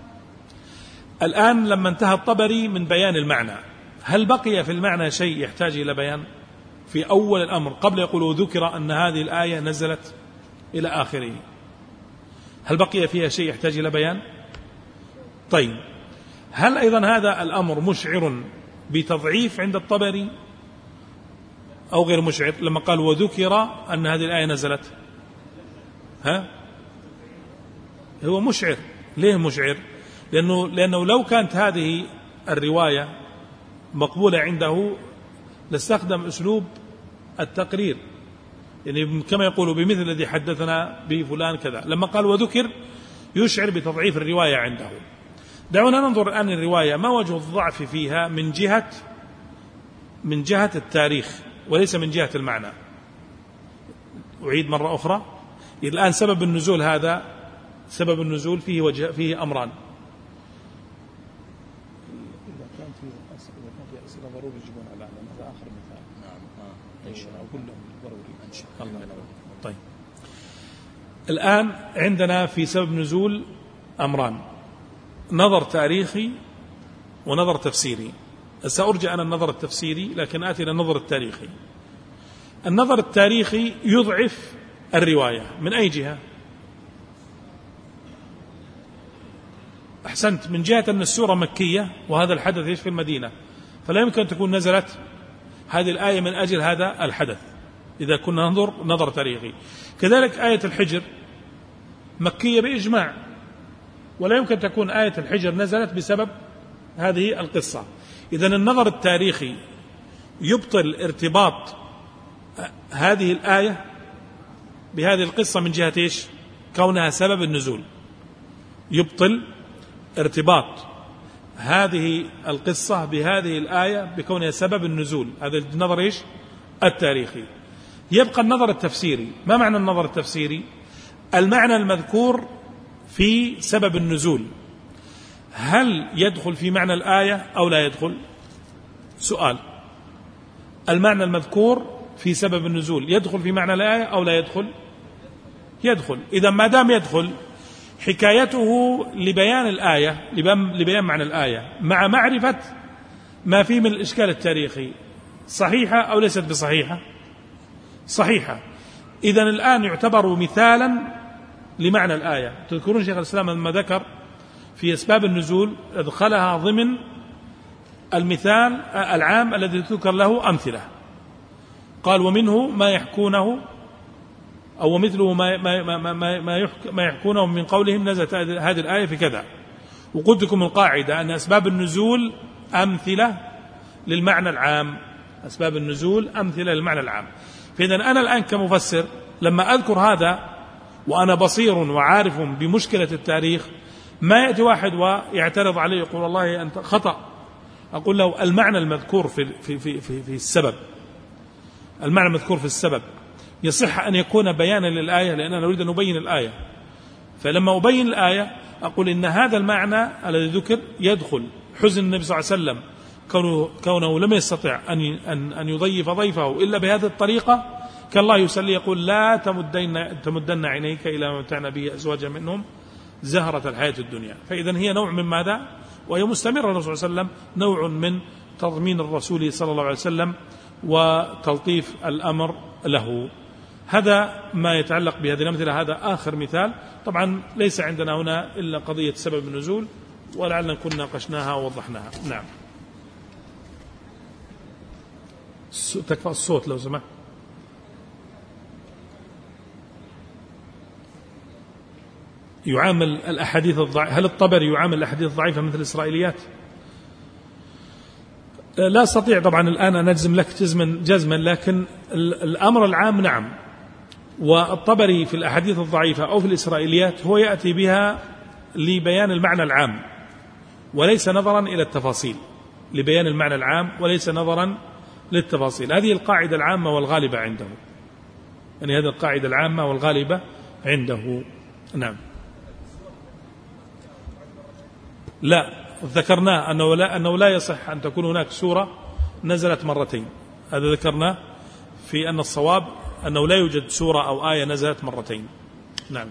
الآن لما انتهى الطبري من بيان المعنى، هل بقي في المعنى شيء يحتاج إلى بيان في أول الأمر قبل يقول ذكر أن هذه الآية نزلت إلى آخره؟ هل بقي فيها شيء يحتاج إلى بيان؟ طيب، هل أيضا هذا الأمر مشعر بتضعيف عند الطبري أو غير مشعر لما قال وذكر أن هذه الآية نزلت؟ ها؟ هو مشعر. ليه مشعر؟ لأنه, لأنه لو كانت هذه الرواية مقبولة عنده لاستخدم أسلوب التقرير، يعني كما يقول بمثل الذي حدثنا به فلان كذا. لما قال وذكر يشعر بتضعيف الرواية عنده. دعونا ننظر الآن الرواية ما وجه الضعف فيها من جهة من جهة التاريخ وليس من جهة المعنى. أعيد مرة أخرى. الآن سبب النزول هذا سبب النزول فيه وجه فيه أمران. إذا كان في إذا كان في أسئلة ضروري يجيبون على هذا آخر مثال. نعم. آه. أقول لهم ضروري إن شاء الله. طيب. الآن عندنا في سبب نزول أمران: نظر تاريخي ونظر تفسيري. سأرجع أنا النظر التفسيري لكن آتي إلى النظر التاريخي. النظر التاريخي يضعف الرواية من أي جهة؟ أحسنت، من جهة أن السورة مكية وهذا الحدث يشفي المدينة، فلا يمكن أن تكون نزلت هذه الآية من أجل هذا الحدث إذا كنا ننظر نظر تاريخي. كذلك آية الحجر مكية بإجماع، ولا يمكن تكون آية الحجر نزلت بسبب هذه القصة. إذن النظر التاريخي يبطل ارتباط هذه الآية بهذه القصة من جهة إيش؟ كونها سبب النزول. يبطل ارتباط هذه القصة بهذه الآية بكونها سبب النزول. هذا النظر إيش؟ التاريخي. يبقى النظر التفسيري. ما معنى النظر التفسيري؟ المعنى المذكور في سبب النزول هل يدخل في معنى الآية أو لا يدخل؟ سؤال. المعنى المذكور في سبب النزول يدخل في معنى الآية أو لا يدخل؟ يدخل. إذا ما دام يدخل، حكايته لبيان الآية لبيان معنى الآية مع معرفة ما فيه من الإشكال التاريخي صحيحة أو ليست بصحيحة؟ صحيحة. إذن الآن يعتبر مثالا لمعنى الآية. تذكرون شيخ الإسلام لما ذكر في أسباب النزول أدخلها ضمن المثال العام الذي تذكر له أمثلة. قال ومنه ما يحكونه أو مثله ما ما ما ما ما يحكونه من قولهم نزلت هذه الآية في كذا. وقلت لكم القاعدة أن أسباب النزول أمثلة للمعنى العام. أسباب النزول أمثلة للمعنى العام. فإذا أنا الآن كمفسر لما أذكر هذا وأنا بصير وعارف بمشكلة التاريخ، ما يأتي واحد ويعترض عليه يقول والله أنت خطأ. أقول له المعنى المذكور في في في في, في السبب، المعنى المذكور في السبب يصح أن يكون بيانا للآية، لأن أنا أريد أن أبين الآية. فلما أبين الآية أقول إن هذا المعنى الذي ذكر يدخل حزن النبي صلى الله عليه وسلم كونه, كونه لم يستطع أن أن أن يضيف ضيفه إلا بهذه الطريقة. كالله يسلي يقول لا تمدن تمدن عينيك إلى ما متعنا به أزواجا منهم زهرة الحياة الدنيا. فإذا هي نوع من ماذا؟ وهي مستمرة. الرسول صلى الله عليه وسلم نوع من تضمين الرسول صلى الله عليه وسلم وتلطيف الأمر له. هذا ما يتعلق بهذه الأمثلة. هذا آخر مثال. طبعا ليس عندنا هنا إلا قضية سبب النزول، ولعلنا نكون ناقشناها ووضحناها. نعم. تكفى الصوت لو سمحت. يعامل الأحاديث الضعيفة، هل الطبري يعامل الأحاديث الضعيفة مثل الإسرائيليات؟ لا أستطيع طبعا الآن أن أجزم لك جزما جزما، لكن الأمر العام نعم. والطبري في الأحاديث الضعيفة أو في الإسرائيليات هو يأتي بها لبيان المعنى العام وليس نظرا إلى التفاصيل، لبيان المعنى العام وليس نظرا للتفاصيل. هذه القاعدة العامة والغالبة عنده، يعني هذه القاعدة العامة والغالبة عنده. نعم. لا، ذكرناه أنه لا, أنه لا يصح أن تكون هناك سورة نزلت مرتين، هذا ذكرناه في أن الصواب أنه لا يوجد سورة أو آية نزلت مرتين. نعم.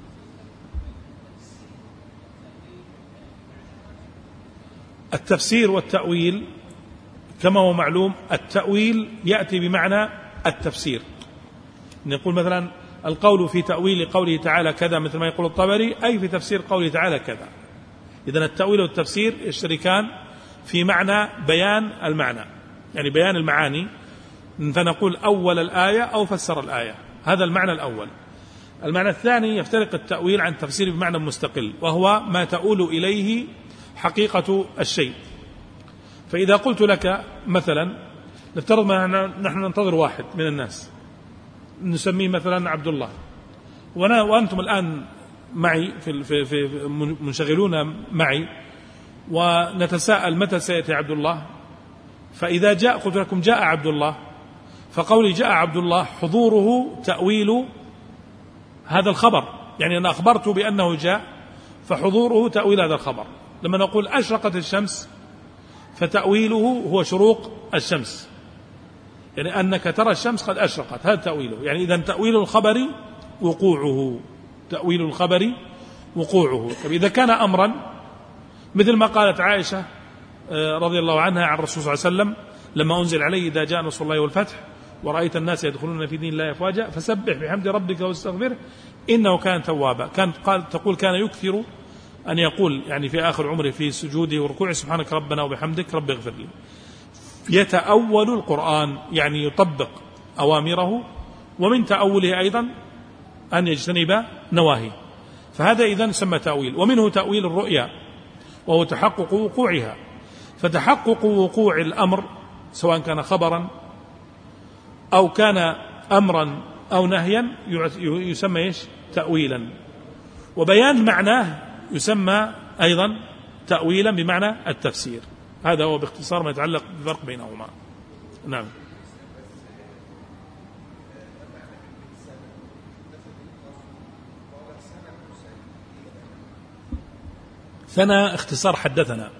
التفسير والتأويل كما هو معلوم، التأويل يأتي بمعنى التفسير، نقول مثلا القول في تأويل قوله تعالى كذا، مثل ما يقول الطبري، أي في تفسير قوله تعالى كذا. إذن التأويل والتفسير يشتركان في معنى بيان المعنى، يعني بيان المعاني، فنقول أول الآية أو فسر الآية، هذا المعنى الأول. المعنى الثاني يفترق التأويل عن التفسير بمعنى مستقل، وهو ما تؤول إليه حقيقة الشيء. فإذا قلت لك مثلا، نفترض ما نحن ننتظر واحد من الناس نسميه مثلا عبد الله، وأنا وأنتم الآن معي في, في, في منشغلون معي، ونتساءل متى سيأتي عبد الله. فإذا جاء قلت لكم جاء عبد الله، فقولي جاء عبد الله حضوره تأويل هذا الخبر، يعني أنا أخبرت بأنه جاء، فحضوره تأويل هذا الخبر. لما نقول أشرقت الشمس فتأويله هو شروق الشمس، يعني أنك ترى الشمس قد أشرقت، هذا تأويله. يعني إذن تأويل الخبر وقوعه، تأويل الخبر وقوعه. إذا كان أمرا مثل ما قالت عائشة رضي الله عنها عن الرسول صلى الله عليه وسلم لما أنزل عليه إذا جاء نصر الله والفتح ورأيت الناس يدخلون في دين الله أفواجا فسبح بحمد ربك واستغفره إنه كان توابا. كانت قال تقول كان يكثر أن يقول يعني في آخر عمره في سجوده وركوعه سبحانك ربنا وبحمدك رب اغفر لي. يتأول القرآن يعني يطبق أوامره، ومن تأوله أيضا أن يجتنب نواهي، فهذا إذن سمى تأويل. ومنه تأويل الرؤيا وهو تحقق وقوعها، فتحقق وقوع الأمر سواء كان خبرا أو كان أمرا أو نهيا يسمى إيش؟ تأويلا. وبيان معناه يسمى أيضا تأويلا بمعنى التفسير. هذا هو باختصار ما يتعلق بالفرق بينهما. نعم. ثنا اختصار حدثنا،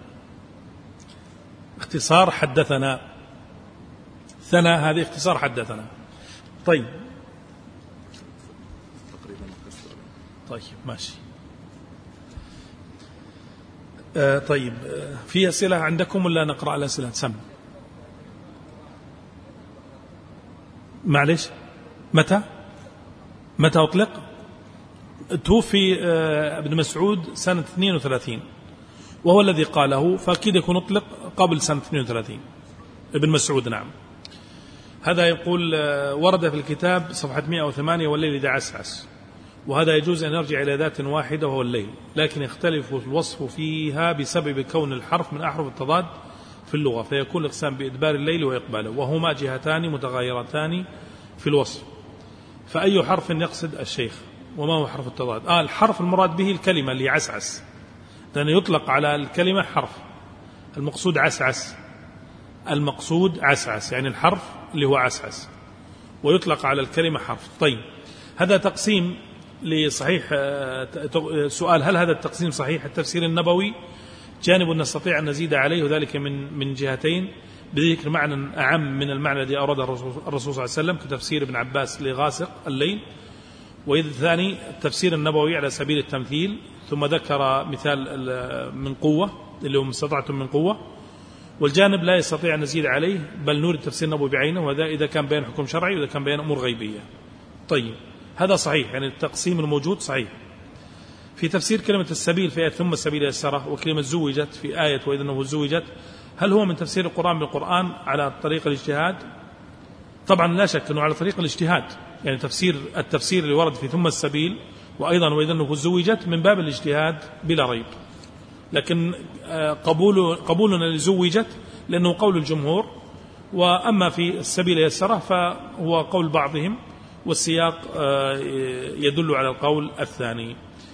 اختصار حدثنا، ثنا هذه اختصار حدثنا. طيب طيب ماشي. آه طيب آه في أسئلة عندكم ولا نقرأ الأسئلة؟ سم معلش. متى متى أطلق؟ توفي آه ابن مسعود سنة اثنين وثلاثين وهو الذي قاله، فأكيد يكون أطلق قبل سنة اثنين وثلاثين ابن مسعود. نعم. هذا يقول آه ورد في الكتاب صفحة مئة وثمانية والليل إذا عسعس، وهذا يجوز أن يرجع إلى ذات واحدة وهو الليل، لكن يختلف الوصف فيها بسبب كون الحرف من أحرف التضاد في اللغة، فيكون الإقسام بإدبار الليل وإقباله، وهما جهتان متغايرتان في الوصف. فأي حرف يقصد الشيخ؟ وما هو حرف التضاد؟ آه الحرف المراد به الكلمة اللي عسعس، لأنه يطلق على الكلمة حرف، المقصود عسعس، المقصود عسعس يعني الحرف اللي هو عسعس، ويطلق على الكلمة حرف. طيب هذا تقسيم لصحيح سؤال هل هذا التقسيم صحيح؟ التفسير النبوي جانب نستطيع أن نزيد عليه، وذلك من من جهتين، بذكر معنى أعم من المعنى الذي أورده الرسول صلى الله عليه وسلم كتفسير ابن عباس لغاسق الليل، والثاني التفسير النبوي على سبيل التمثيل، ثم ذكر مثال من قوة اللي هو ما استطعتم من قوة، والجانب لا يستطيع أن نزيد عليه بل نور التفسير النبوي بعينه، وهذا إذا كان بيان حكم شرعي وإذا كان بيان أمور غيبية. طيب هذا صحيح، يعني التقسيم الموجود صحيح. في تفسير كلمة السبيل في آية ثم السبيل يسره، وكلمة زوجت في آية وإذا أنه زوجت، هل هو من تفسير القرآن بالقرآن على طريق الاجتهاد؟ طبعا لا شك أنه على طريق الاجتهاد، يعني تفسير التفسير اللي ورد في ثم السبيل وأيضا وإذا أنه زوجت من باب الاجتهاد بلا ريب، لكن قبول قبولنا لزوجت لأنه قول الجمهور، وأما في السبيل يسره فهو قول بعضهم، والسياق يدل على القول الثاني.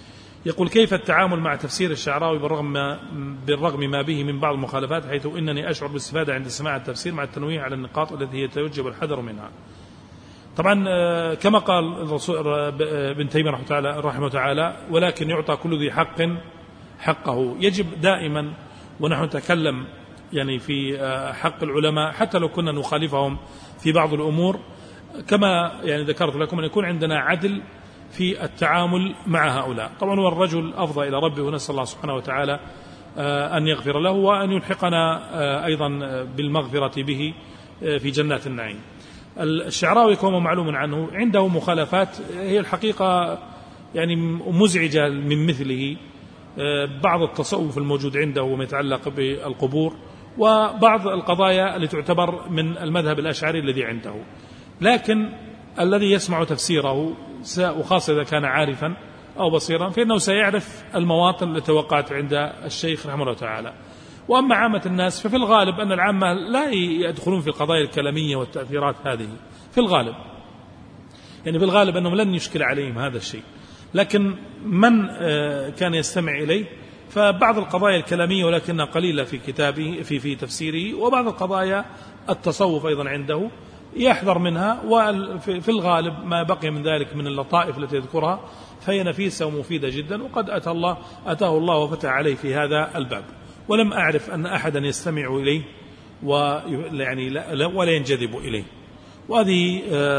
يقول: كيف التعامل مع تفسير الشعراوي بالرغم ما, بالرغم ما به من بعض المخالفات، حيث إنني أشعر بالاستفادة عند سماع التفسير مع التنويه على النقاط التي يتوجب الحذر منها. طبعا كما قال الرسول ابن تيمية رحمه تعالى: ولكن يعطى كل ذي حق حقه. يجب دائما ونحن نتكلم يعني في حق العلماء حتى لو كنا نخالفهم في بعض الأمور، كما يعني ذكرت لكم، أن يكون عندنا عدل في التعامل مع هؤلاء. طبعا هو الرجل أفضى إلى ربه، ونسأل الله سبحانه وتعالى أن يغفر له وأن يلحقنا أيضا بالمغفرة به في جنات النعيم. الشعراوي كما معلوم عنه عنده مخالفات هي الحقيقة يعني مزعجة من مثله، بعض التصوف الموجود عنده وما يتعلق بالقبور، وبعض القضايا التي تعتبر من المذهب الأشعري الذي عنده. لكن الذي يسمع تفسيره وخاصة إذا كان عارفا أو بصيرا فإنه سيعرف المواطن التي وقعت عند الشيخ رحمه الله تعالى. وأما عامة الناس ففي الغالب أن العامة لا يدخلون في القضايا الكلامية والتأثيرات هذه في الغالب، يعني في الغالب أنهم لن يشكل عليهم هذا الشيء. لكن من كان يستمع إليه فبعض القضايا الكلامية ولكنها قليلة في كتابه في في تفسيره، وبعض القضايا التصوف أيضا عنده يحذر منها، وفي الغالب ما بقي من ذلك من اللطائف التي يذكرها فهي نفيسة ومفيدة جدا، وقد أتى الله أتاه الله وفتح عليه في هذا الباب. ولم أعرف أن أحدا يستمع إليه ويعني لا ولا ينجذب إليه، وهذه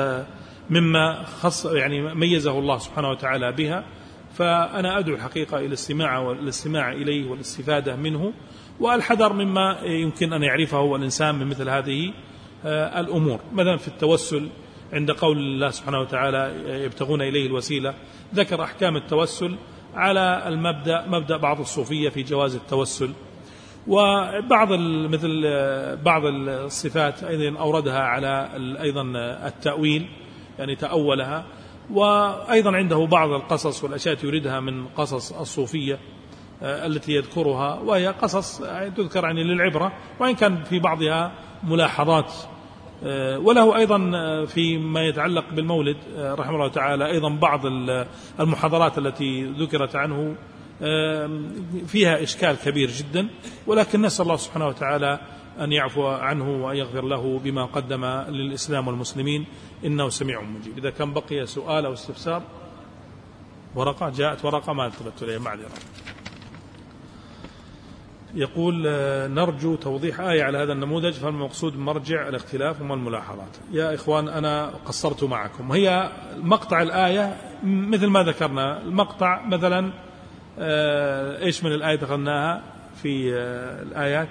مما خص يعني ميزه الله سبحانه وتعالى بها. فأنا أدعو الحقيقة إلى الاستماع والاستماع إليه والاستفادة منه، والحذر مما يمكن أن يعرفه الإنسان من مثل هذه الأمور. مثلا في التوسل عند قول الله سبحانه وتعالى: يبتغون إليه الوسيلة، ذكر أحكام التوسل على المبدأ مبدأ بعض الصوفية في جواز التوسل، وبعض مثل بعض الصفات أيضا أوردها على أيضا التأويل، يعني تأولها. وأيضا عنده بعض القصص والأشياء يريدها من قصص الصوفية التي يذكرها، وهي قصص تذكر يعني للعبرة، وإن كان في بعضها ملاحظات. وله أيضا فيما يتعلق بالمولد رحمه الله تعالى أيضا بعض المحاضرات التي ذكرت عنه فيها إشكال كبير جدا، ولكن نسأل الله سبحانه وتعالى أن يعفو عنه وأن يغفر له بما قدم للإسلام والمسلمين، إنه سميع مجيب. إذا كان بقي سؤال أو استفسار. ورقة جاءت ورقة ما التفت إليها، معذرة. يقول: نرجو توضيح آية على هذا النموذج، فالمقصود مرجع الاختلاف وما الملاحظات. يا إخوان أنا قصرت معكم، هي مقطع الآية مثل ما ذكرنا. المقطع مثلا إيش من الآية دخلناها في الآيات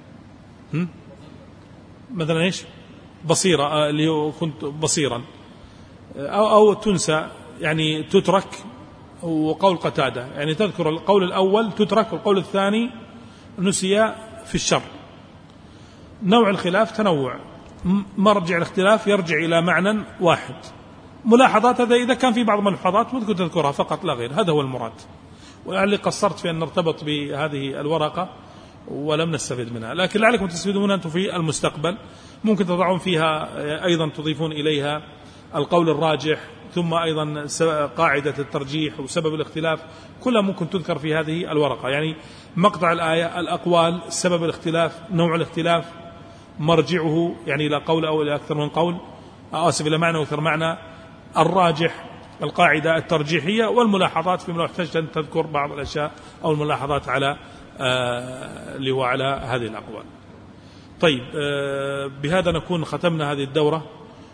مثلا إيش بصيرة، اللي كنت بصيرا، أو, أو تنسى يعني تترك، وقول قتادة يعني تذكر القول الأول تترك، والقول الثاني نسي في الشر. نوع الخلاف تنوع، مرجع الاختلاف يرجع إلى معنى واحد. ملاحظات هذا إذا كان في بعض الملاحظات ممكن تذكرها فقط لا غير، هذا هو المراد. ولعلي قصرت في أن نرتبط بهذه الورقة ولم نستفيد منها، لكن لعلكم تستفيدون منها أنتم في المستقبل. ممكن تضعون فيها أيضا تضيفون إليها القول الراجح، ثم أيضا قاعدة الترجيح وسبب الاختلاف، كلها ممكن تذكر في هذه الورقة. يعني مقطع الآية، الأقوال، سبب الاختلاف، نوع الاختلاف، مرجعه يعني إلى قول أو إلى أكثر من قول، آسف إلى معنى وأكثر معنى، الراجح، القاعدة الترجيحية، والملاحظات فيما احتجت أن تذكر بعض الأشياء أو الملاحظات على اللي هو على هذه الأقوال. طيب، بهذا نكون ختمنا هذه الدورة،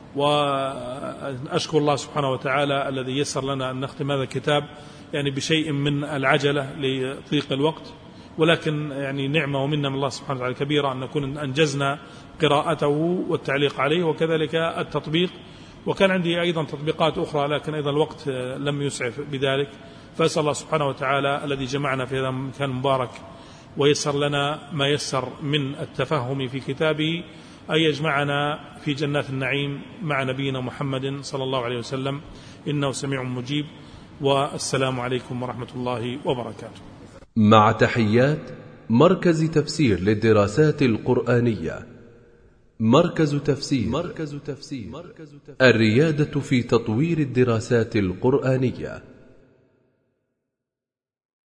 وأشكر الله سبحانه وتعالى الذي يسر لنا أن نختم هذا الكتاب يعني بشيء من العجلة لضيق الوقت، ولكن يعني نعمة ومنة من الله سبحانه وتعالى كبيرة أن نكون أنجزنا قراءته والتعليق عليه وكذلك التطبيق. وكان عندي أيضا تطبيقات أخرى لكن أيضا الوقت لم يسعف بذلك، فأسأل الله سبحانه وتعالى الذي جمعنا في هذا المكان المبارك ويسر لنا ما يسر من التفهم في كتابه أن يجمعنا في جنات النعيم مع نبينا محمد صلى الله عليه وسلم، إنه سميع مجيب. والسلام عليكم ورحمة الله وبركاته. مع تحيات مركز تفسير للدراسات القرآنية. مركز تفسير. مركز تفسير. الريادة في تطوير الدراسات القرآنية.